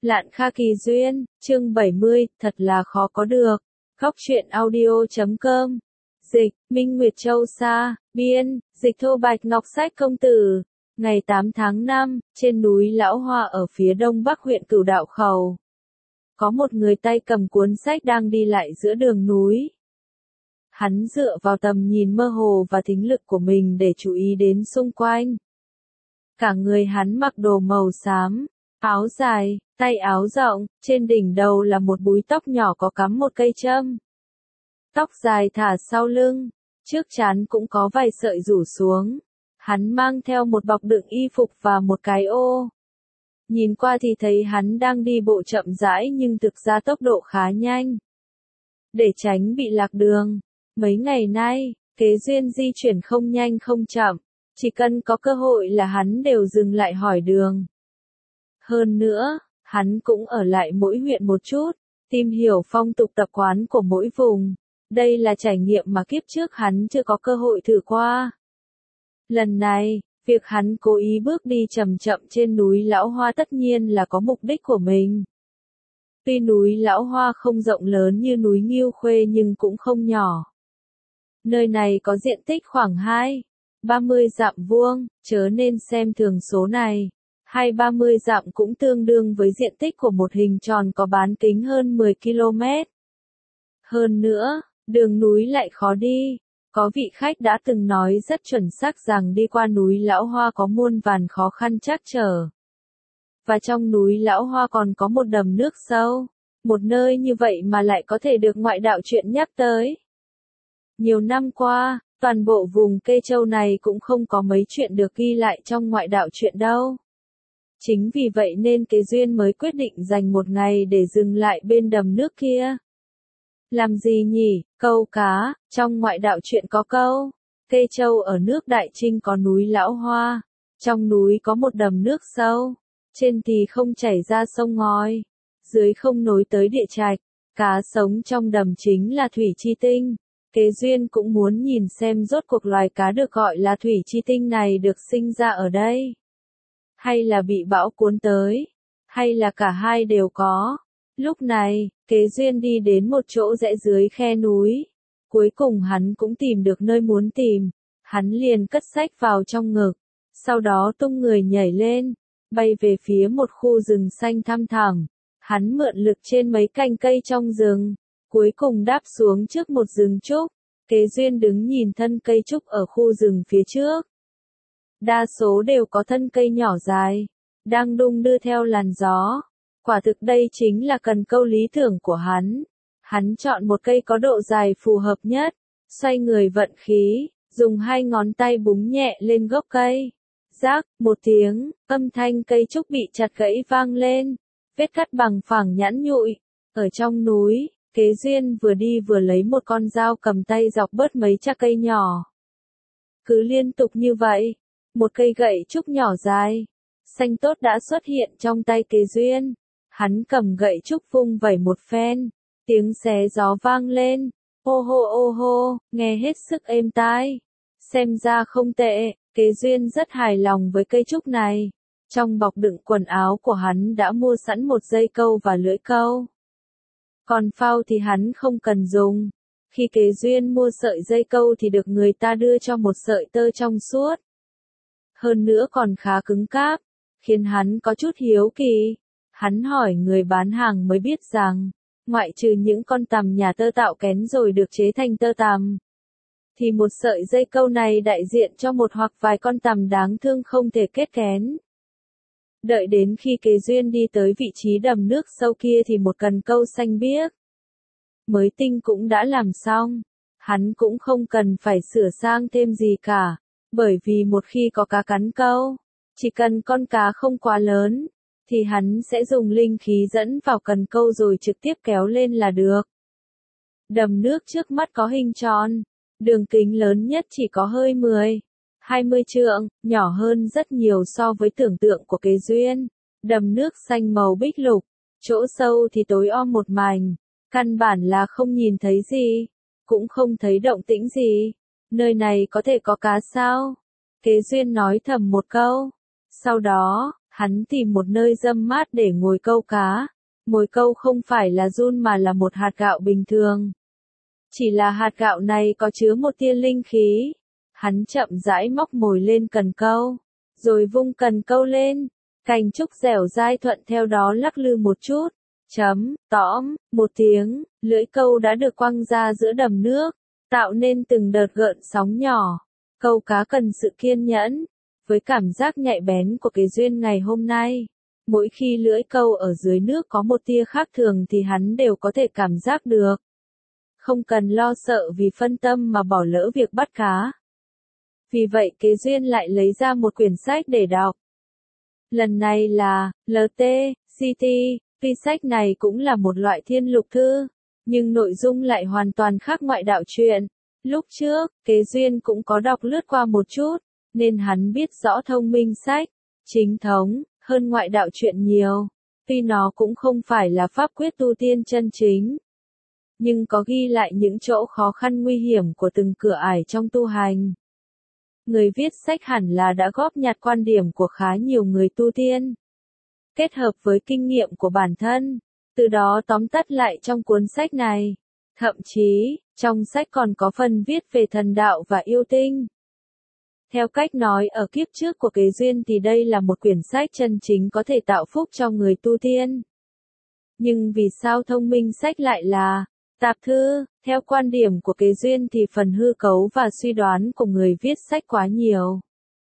Lạn Kha Kỳ Duyên, chương 70, thật là khó có được. Góc truyện audio.com. Dịch, Minh Nguyệt Châu Sa, biên, dịch Thô Bạch Ngọc Sách Công Tử. Ngày 8 tháng 5, trên núi Lão Hoa ở phía đông bắc huyện Cửu Đạo Khẩu. Có một người tay cầm cuốn sách đang đi lại giữa đường núi. Hắn dựa vào tầm nhìn mơ hồ và thính lực của mình để chú ý đến xung quanh. Cả người hắn mặc đồ màu xám, áo dài, tay áo rộng, trên đỉnh đầu là một búi tóc nhỏ có cắm một cây châm. Tóc dài thả sau lưng, trước trán cũng có vài sợi rủ xuống. Hắn mang theo một bọc đựng y phục và một cái ô. Nhìn qua thì thấy hắn đang đi bộ chậm rãi nhưng thực ra tốc độ khá nhanh. Để tránh bị lạc đường, mấy ngày nay, Kế Duyên di chuyển không nhanh không chậm, chỉ cần có cơ hội là hắn đều dừng lại hỏi đường. Hơn nữa, hắn cũng ở lại mỗi huyện một chút, tìm hiểu phong tục tập quán của mỗi vùng. Đây là trải nghiệm mà kiếp trước hắn chưa có cơ hội thử qua. Lần này, việc hắn cố ý bước đi chậm chậm trên núi Lão Hoa tất nhiên là có mục đích của mình. Tuy núi Lão Hoa không rộng lớn như núi Ngưu Khuê nhưng cũng không nhỏ. Nơi này có diện tích khoảng 30 dặm vuông, chớ nên xem thường số này. 30 dặm cũng tương đương với diện tích của một hình tròn có bán kính hơn 10 km. Hơn nữa, đường núi lại khó đi. Có vị khách đã từng nói rất chuẩn xác rằng đi qua núi Lão Hoa có muôn vàn khó khăn trắc trở. Và trong núi Lão Hoa còn có một đầm nước sâu. Một nơi như vậy mà lại có thể được ngoại đạo truyện nhắc tới. Nhiều năm qua, toàn bộ vùng Kê Châu này cũng không có mấy chuyện được ghi lại trong ngoại đạo truyện đâu. Chính vì vậy nên Kế Duyên mới quyết định dành một ngày để dừng lại bên đầm nước kia. Làm gì nhỉ? Câu cá, trong ngoại đạo truyện có câu. Kê Châu ở nước Đại Trinh có núi Lão Hoa. Trong núi có một đầm nước sâu. Trên thì không chảy ra sông ngòi. Dưới không nối tới địa trạch. Cá sống trong đầm chính là thủy chi tinh. Kế Duyên cũng muốn nhìn xem rốt cuộc loài cá được gọi là thủy chi tinh này được sinh ra ở đây. Hay là bị bão cuốn tới. Hay là cả hai đều có. Lúc này, Kế Duyên đi đến một chỗ rẽ dưới khe núi. Cuối cùng hắn cũng tìm được nơi muốn tìm. Hắn liền cất sách vào trong ngực. Sau đó tung người nhảy lên. Bay về phía một khu rừng xanh thăm thẳm. Hắn mượn lực trên mấy cành cây trong rừng. Cuối cùng đáp xuống trước một rừng trúc. Kế Duyên đứng nhìn thân cây trúc ở khu rừng phía trước. Đa số đều có thân cây nhỏ dài. Đang đung đưa theo làn gió. Quả thực đây chính là cần câu lý tưởng của hắn. Hắn chọn một cây có độ dài phù hợp nhất. Xoay người vận khí. Dùng hai ngón tay búng nhẹ lên gốc cây. Rác, một tiếng, âm thanh cây trúc bị chặt gãy vang lên. Vết cắt bằng phẳng nhẵn nhụi. Ở trong núi, Kế Duyên vừa đi vừa lấy một con dao cầm tay dọc bớt mấy chạc cây nhỏ. Cứ liên tục như vậy, một cây gậy trúc nhỏ dài, xanh tốt đã xuất hiện trong tay Kế Duyên. Hắn cầm gậy trúc vung vẩy một phen, tiếng xé gió vang lên, ô hô, nghe hết sức êm tai. Xem ra không tệ, Kế Duyên rất hài lòng với cây trúc này. Trong bọc đựng quần áo của hắn đã mua sẵn một dây câu và lưỡi câu. Còn phao thì hắn không cần dùng. Khi Kế Duyên mua sợi dây câu thì được người ta đưa cho một sợi tơ trong suốt. Hơn nữa còn khá cứng cáp, khiến hắn có chút hiếu kỳ. Hắn hỏi người bán hàng mới biết rằng, ngoại trừ những con tằm nhà tơ tạo kén rồi được chế thành tơ tằm, thì một sợi dây câu này đại diện cho một hoặc vài con tằm đáng thương không thể kết kén. Đợi đến khi Kế Duyên đi tới vị trí đầm nước sâu kia thì một cần câu xanh biếc mới tinh cũng đã làm xong. Hắn cũng không cần phải sửa sang thêm gì cả, bởi vì một khi có cá cắn câu, chỉ cần con cá không quá lớn, thì hắn sẽ dùng linh khí dẫn vào cần câu rồi trực tiếp kéo lên là được. Đầm nước trước mắt có hình tròn, đường kính lớn nhất chỉ có hơi 20 trượng, nhỏ hơn rất nhiều so với tưởng tượng của Kế Duyên. Đầm nước xanh màu bích lục, chỗ sâu thì tối om một mảnh, căn bản là không nhìn thấy gì, cũng không thấy động tĩnh gì. Nơi này có thể có cá sao? Kế Duyên nói thầm một câu. Sau đó, Hắn tìm một nơi râm mát để ngồi câu cá. Mồi câu không phải là giun mà là một hạt gạo bình thường. Chỉ là hạt gạo này có chứa một tia linh khí. Hắn chậm rãi móc mồi lên cần câu, rồi vung cần câu lên. Cành trúc dẻo dai thuận theo đó lắc lư một chút. Tõm, một tiếng, lưỡi câu đã được quăng ra giữa đầm nước, tạo nên từng đợt gợn sóng nhỏ. Câu cá cần sự kiên nhẫn. Với cảm giác nhạy bén của Kế Duyên ngày hôm nay, mỗi khi lưỡi câu ở dưới nước có một tia khác thường thì hắn đều có thể cảm giác được. Không cần lo sợ vì phân tâm mà bỏ lỡ việc bắt cá. Vì vậy Kế Duyên lại lấy ra một quyển sách để đọc. Lần này là LT-CT, vì sách này cũng là một loại thiên lục thư, nhưng nội dung lại hoàn toàn khác ngoại đạo truyện. Lúc trước, Kế Duyên cũng có đọc lướt qua một chút, nên hắn biết rõ thông minh sách, chính thống, hơn ngoại đạo truyện nhiều. Tuy nó cũng không phải là pháp quyết tu tiên chân chính, nhưng có ghi lại những chỗ khó khăn nguy hiểm của từng cửa ải trong tu hành. Người viết sách hẳn là đã góp nhặt quan điểm của khá nhiều người tu tiên, kết hợp với kinh nghiệm của bản thân, từ đó tóm tắt lại trong cuốn sách này. Thậm chí, trong sách còn có phần viết về thần đạo và yêu tinh. Theo cách nói ở kiếp trước của Kế Duyên thì đây là một quyển sách chân chính có thể tạo phúc cho người tu tiên. Nhưng vì sao thông minh sách lại là tạp thư? Theo quan điểm của Kế Duyên thì phần hư cấu và suy đoán của người viết sách quá nhiều.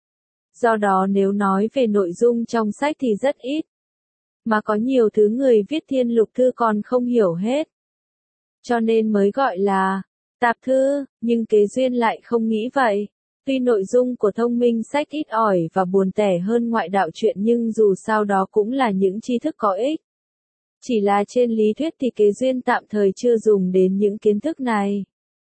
Do đó nếu nói về nội dung trong sách thì rất ít. Mà có nhiều thứ người viết thiên lục thư còn không hiểu hết. Cho nên mới gọi là tạp thư, nhưng Kế Duyên lại không nghĩ vậy. Tuy nội dung của thông minh sách ít ỏi và buồn tẻ hơn ngoại đạo truyện nhưng dù sao đó cũng là những tri thức có ích. Chỉ là trên lý thuyết thì Kế Duyên tạm thời chưa dùng đến những kiến thức này.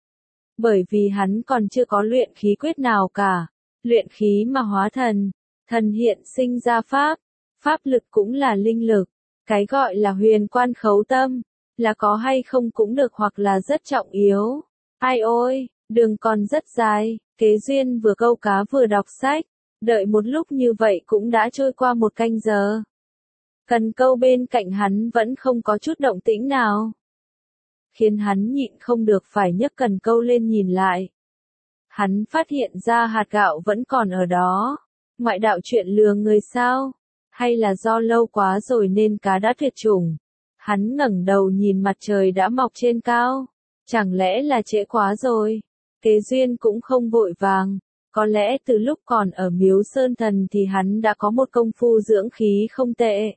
Bởi vì hắn còn chưa có luyện khí quyết nào cả. Luyện khí mà hóa thần, thần hiện sinh ra pháp, pháp lực cũng là linh lực. Cái gọi là huyền quan khấu tâm, là có hay không cũng được hoặc là rất trọng yếu. Ai ôi, đường còn rất dài. Kế Duyên vừa câu cá vừa đọc sách, đợi một lúc như vậy cũng đã trôi qua 1 canh giờ. Cần câu bên cạnh hắn vẫn không có chút động tĩnh nào, khiến hắn nhịn không được phải nhấc cần câu lên nhìn lại. Hắn phát hiện ra hạt gạo vẫn còn ở đó. Ngoại đạo chuyện lừa người sao? Hay là do lâu quá rồi nên cá đã tuyệt chủng? Hắn ngẩng đầu nhìn mặt trời đã mọc trên cao. Chẳng lẽ là trễ quá rồi? Kế Duyên cũng không vội vàng. Có lẽ từ lúc còn ở Miếu Sơn Thần thì hắn đã có một công phu dưỡng khí không tệ.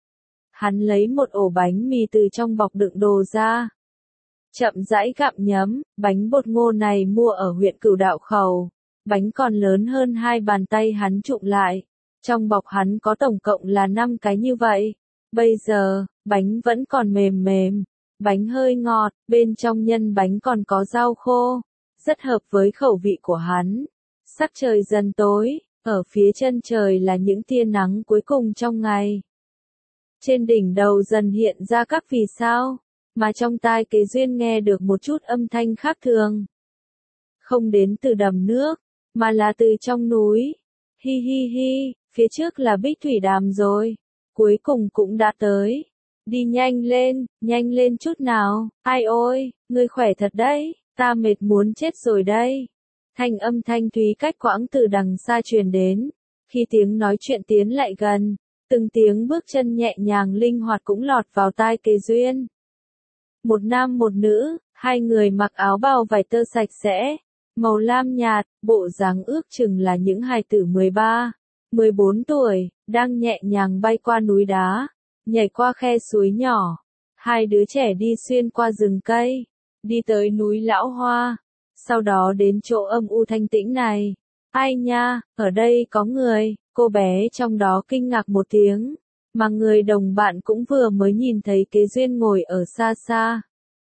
Hắn lấy một ổ bánh mì từ trong bọc đựng đồ ra. Chậm rãi gặm nhấm, bánh bột ngô này mua ở huyện Cửu Đạo Khẩu. Bánh còn lớn hơn 2 bàn tay hắn trụm lại. Trong bọc hắn có tổng cộng là 5 cái như vậy. Bây giờ, bánh vẫn còn mềm mềm. Bánh hơi ngọt, bên trong nhân bánh còn có rau khô. Rất hợp với khẩu vị của hắn. Sắc trời dần tối, ở phía chân trời là những tia nắng cuối cùng trong ngày. Trên đỉnh đầu dần hiện ra các vì sao, mà trong tai Kế Duyên nghe được một chút âm thanh khác thường. Không đến từ đầm nước, mà là từ trong núi. Hi hi hi, phía trước là Bích Thủy Đàm rồi. Cuối cùng cũng đã tới. Đi nhanh lên chút nào. Ai ôi, ngươi khỏe thật đấy, ta mệt muốn chết rồi đây. Âm thanh thúy cách quãng từ đằng xa truyền đến. Khi tiếng nói chuyện tiến lại gần, từng tiếng bước chân nhẹ nhàng linh hoạt cũng lọt vào tai Kế Duyên. Một nam một nữ, 2 người mặc áo bào vải tơ sạch sẽ, màu lam nhạt, bộ dáng ước chừng là những hài tử 13, 14 tuổi, đang nhẹ nhàng bay qua núi đá, nhảy qua khe suối nhỏ. 2 đứa trẻ đi xuyên qua rừng cây, đi tới núi Lão Hoa, sau đó đến chỗ âm u thanh tĩnh này. Ai nha, ở đây có người, cô bé trong đó kinh ngạc một tiếng, mà người đồng bạn cũng vừa mới nhìn thấy Kế Duyên ngồi ở xa xa.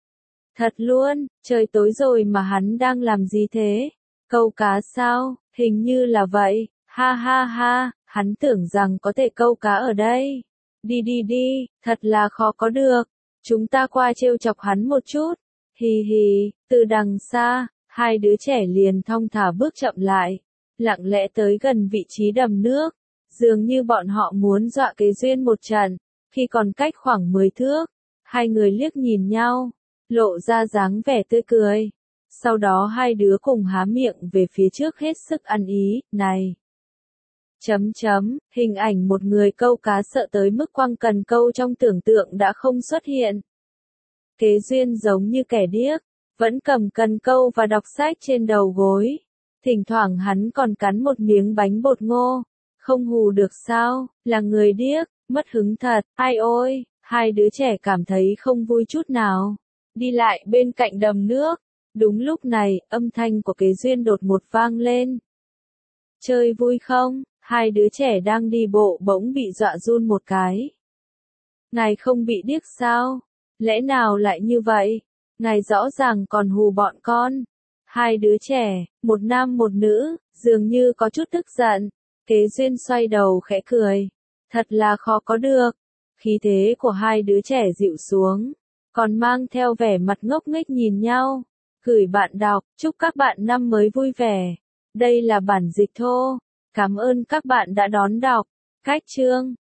Thật luôn, trời tối rồi mà hắn đang làm gì thế? Câu cá sao? Hình như là vậy, ha ha ha, hắn tưởng rằng có thể câu cá ở đây. Đi, thật là khó có được. Chúng ta qua trêu chọc hắn một chút. Hì hì, từ đằng xa, 2 đứa trẻ liền thong thả bước chậm lại, lặng lẽ tới gần vị trí đầm nước. Dường như bọn họ muốn dọa Kế Duyên một trận, khi còn cách khoảng 10 thước, hai người liếc nhìn nhau, lộ ra dáng vẻ tươi cười. Sau đó hai đứa cùng há miệng về phía trước hết sức ăn ý, này. Hình ảnh một người câu cá sợ tới mức quăng cần câu trong tưởng tượng đã không xuất hiện. Kế Duyên giống như kẻ điếc, vẫn cầm cần câu và đọc sách trên đầu gối. Thỉnh thoảng hắn còn cắn một miếng bánh bột ngô. Không hù được sao, là người điếc, mất hứng thật, ai ôi, hai đứa trẻ cảm thấy không vui chút nào. Đi lại bên cạnh đầm nước. Đúng lúc này, âm thanh của Kế Duyên đột ngột vang lên. Chơi vui không? Hai đứa trẻ đang đi bộ bỗng bị dọa run một cái. Ngài không bị điếc sao? Lẽ nào lại như vậy? Ngài rõ ràng còn hù bọn con. Hai đứa trẻ, một nam một nữ, dường như có chút tức giận. Kế Duyên xoay đầu khẽ cười. Thật là khó có được. Khí thế của hai đứa trẻ dịu xuống, còn mang theo vẻ mặt ngốc nghếch nhìn nhau. Gửi bạn đọc, chúc các bạn năm mới vui vẻ. Đây là bản dịch thô. Cảm ơn các bạn đã đón đọc. Cách chương